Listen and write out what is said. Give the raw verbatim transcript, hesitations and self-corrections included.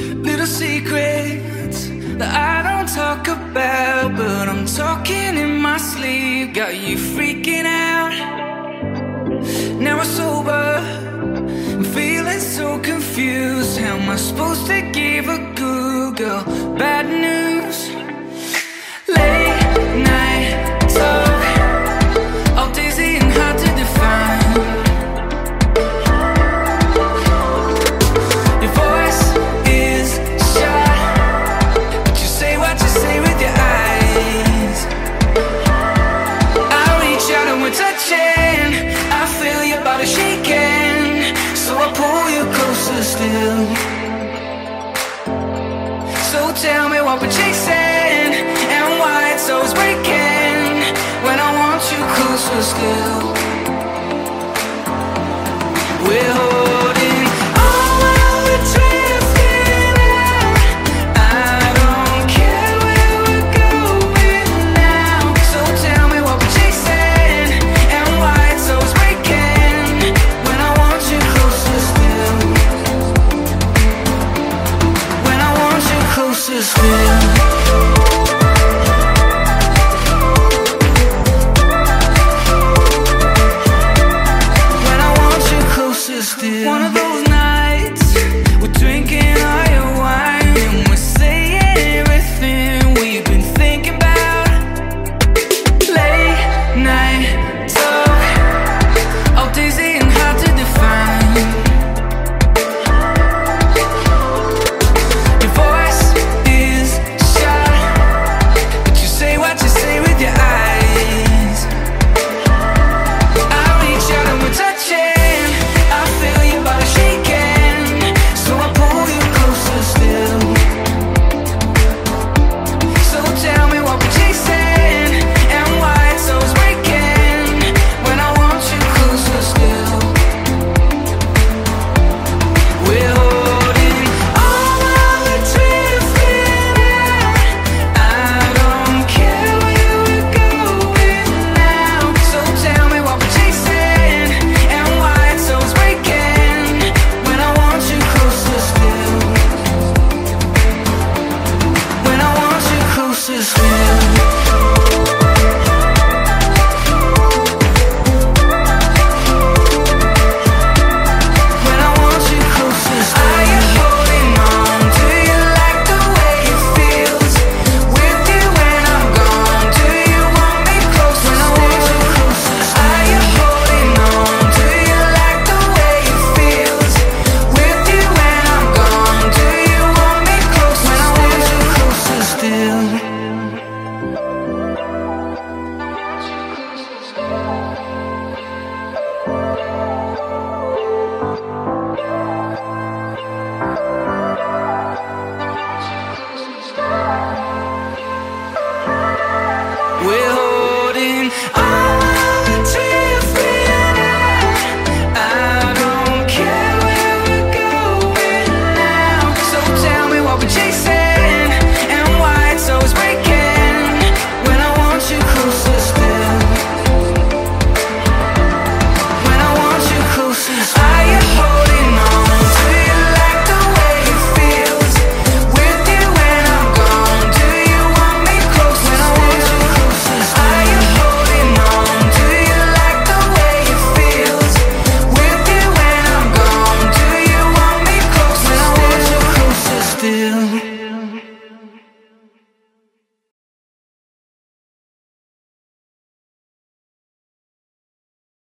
Little secrets that I don't talk about, but I'm talking in my sleep. Got you freaking out. Now I'm sober, I'm feeling so confused. How am I supposed to give a good girl bad news? Late night talk, all dizzy and hard to define. Your voice is shy, but you say what you say with your eyes. I reach out and we're touching, I feel your body shaking, so I pull you closer still. So tell me what we're chasing, and why it's always breaking when I want you closer still. We're